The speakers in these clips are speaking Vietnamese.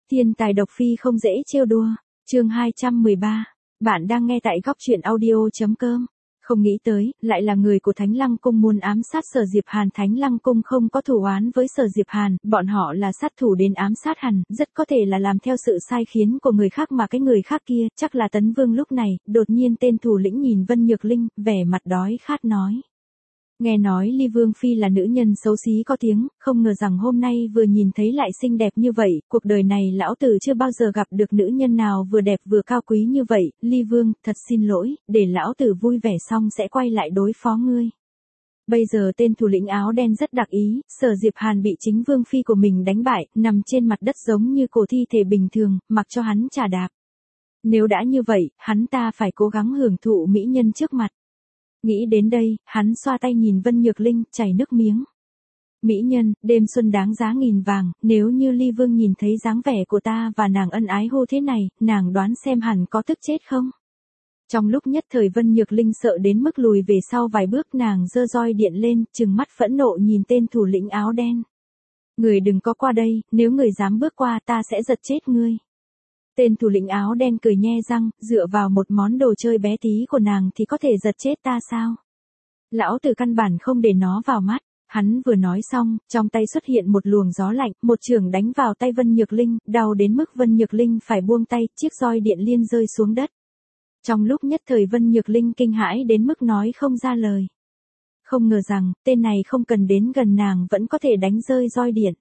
Thiên tài độc phi không dễ trêu đùa. Chương 213. Bạn đang nghe tại góc truyện audio.com. Không nghĩ tới, lại là người của Thánh Lăng Cung muốn ám sát Sở Diệp Hàn. Thánh Lăng Cung không có thù oán với Sở Diệp Hàn, bọn họ là sát thủ đến ám sát hắn, rất có thể là làm theo sự sai khiến của người khác mà cái người khác kia, chắc là Tấn Vương. Lúc này, đột nhiên tên thủ lĩnh nhìn Vân Nhược Linh, vẻ mặt đói khát nói. Nghe nói Ly Vương Phi là nữ nhân xấu xí có tiếng, không ngờ rằng hôm nay vừa nhìn thấy lại xinh đẹp như vậy, cuộc đời này lão tử chưa bao giờ gặp được nữ nhân nào vừa đẹp vừa cao quý như vậy. Ly Vương, thật xin lỗi, để lão tử vui vẻ xong sẽ quay lại đối phó ngươi. Bây giờ tên thủ lĩnh áo đen rất đặc ý, Sở Diệp Hàn bị chính Vương Phi của mình đánh bại, nằm trên mặt đất giống như cổ thi thể bình thường, mặc cho hắn chà đạp. Nếu đã như vậy, hắn ta phải cố gắng hưởng thụ mỹ nhân trước mặt. Nghĩ đến đây, hắn xoa tay nhìn Vân Nhược Linh, chảy nước miếng. Mỹ nhân, đêm xuân đáng giá nghìn vàng, nếu như Ly Vương nhìn thấy dáng vẻ của ta và nàng ân ái hô thế này, nàng đoán xem hẳn có tức chết không? Trong lúc nhất thời Vân Nhược Linh sợ đến mức lùi về sau vài bước, nàng giơ roi điện lên, trừng mắt phẫn nộ nhìn tên thủ lĩnh áo đen. Người đừng có qua đây, nếu người dám bước qua ta sẽ giật chết ngươi. Tên thủ lĩnh áo đen cười nhe răng, dựa vào một món đồ chơi bé tí của nàng thì có thể giật chết ta sao? Lão tử căn bản không để nó vào mắt. Hắn vừa nói xong, trong tay xuất hiện một luồng gió lạnh, một chưởng đánh vào tay Vân Nhược Linh, đau đến mức Vân Nhược Linh phải buông tay, chiếc roi điện liên rơi xuống đất. Trong lúc nhất thời Vân Nhược Linh kinh hãi đến mức nói không ra lời. Không ngờ rằng, tên này không cần đến gần nàng vẫn có thể đánh rơi roi điện.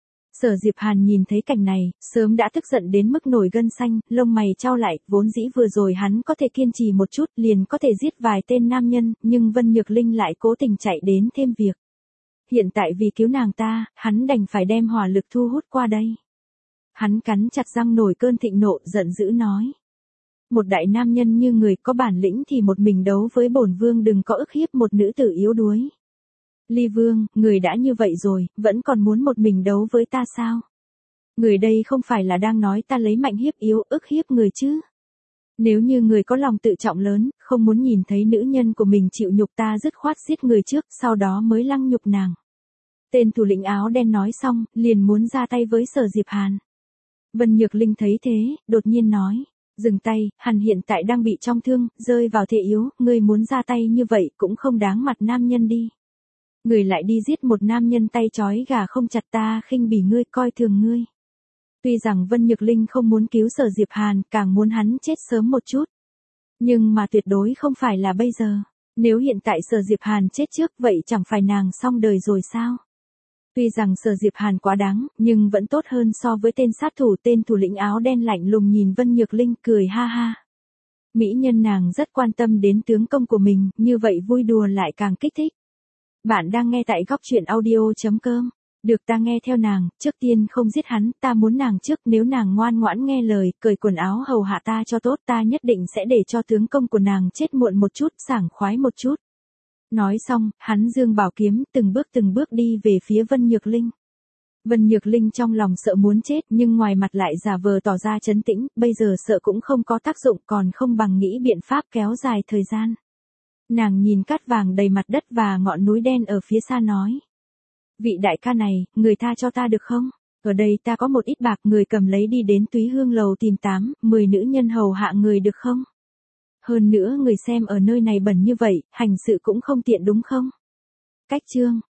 Sở Diệp Hàn nhìn thấy cảnh này, sớm đã tức giận đến mức nổi gân xanh, lông mày chau lại, vốn dĩ vừa rồi hắn có thể kiên trì một chút, liền có thể giết vài tên nam nhân, nhưng Vân Nhược Linh lại cố tình chạy đến thêm việc. Hiện tại vì cứu nàng ta, hắn đành phải đem hỏa lực thu hút qua đây. Hắn cắn chặt răng nổi cơn thịnh nộ, giận dữ nói. Một đại nam nhân như người có bản lĩnh thì một mình đấu với bổn vương, đừng có ức hiếp một nữ tử yếu đuối. Ly Vương, người đã như vậy rồi, vẫn còn muốn một mình đấu với ta sao? Người đây không phải là đang nói ta lấy mạnh hiếp yếu, ức hiếp người chứ? Nếu như người có lòng tự trọng lớn, không muốn nhìn thấy nữ nhân của mình chịu nhục, ta dứt khoát giết người trước, sau đó mới lăng nhục nàng. Tên thủ lĩnh áo đen nói xong, liền muốn ra tay với Sở Diệp Hàn. Vân Nhược Linh thấy thế, đột nhiên nói. Dừng tay, hắn hiện tại đang bị trọng thương, rơi vào thế yếu, ngươi muốn ra tay như vậy cũng không đáng mặt nam nhân đi. Người lại đi giết một nam nhân tay trói gà không chặt, ta khinh bỉ ngươi, coi thường ngươi. Tuy rằng Vân Nhược Linh không muốn cứu Sở Diệp Hàn, càng muốn hắn chết sớm một chút. Nhưng mà tuyệt đối không phải là bây giờ. Nếu hiện tại Sở Diệp Hàn chết trước, vậy chẳng phải nàng xong đời rồi sao? Tuy rằng Sở Diệp Hàn quá đáng, nhưng vẫn tốt hơn so với tên sát thủ. Tên thủ lĩnh áo đen lạnh lùng nhìn Vân Nhược Linh, cười ha ha. Mỹ nhân nàng rất quan tâm đến tướng công của mình, như vậy vui đùa lại càng kích thích. Bạn đang nghe tại góc truyện audio.com. Được, ta nghe theo nàng, trước tiên không giết hắn, ta muốn nàng trước, nếu nàng ngoan ngoãn nghe lời, cởi quần áo hầu hạ ta cho tốt, ta nhất định sẽ để cho tướng công của nàng chết muộn một chút, sảng khoái một chút. Nói xong, hắn giương bảo kiếm, từng bước đi về phía Vân Nhược Linh. Vân Nhược Linh trong lòng sợ muốn chết, nhưng ngoài mặt lại giả vờ tỏ ra trấn tĩnh, bây giờ sợ cũng không có tác dụng, còn không bằng nghĩ biện pháp kéo dài thời gian. Nàng nhìn cát vàng đầy mặt đất và ngọn núi đen ở phía xa nói. Vị đại ca này, người tha cho ta được không? Ở đây ta có một ít bạc, người cầm lấy đi đến Túy Hương lầu tìm 8-10 nữ nhân hầu hạ người được không? Hơn nữa người xem ở nơi này bẩn như vậy, hành sự cũng không tiện đúng không? Cách chương.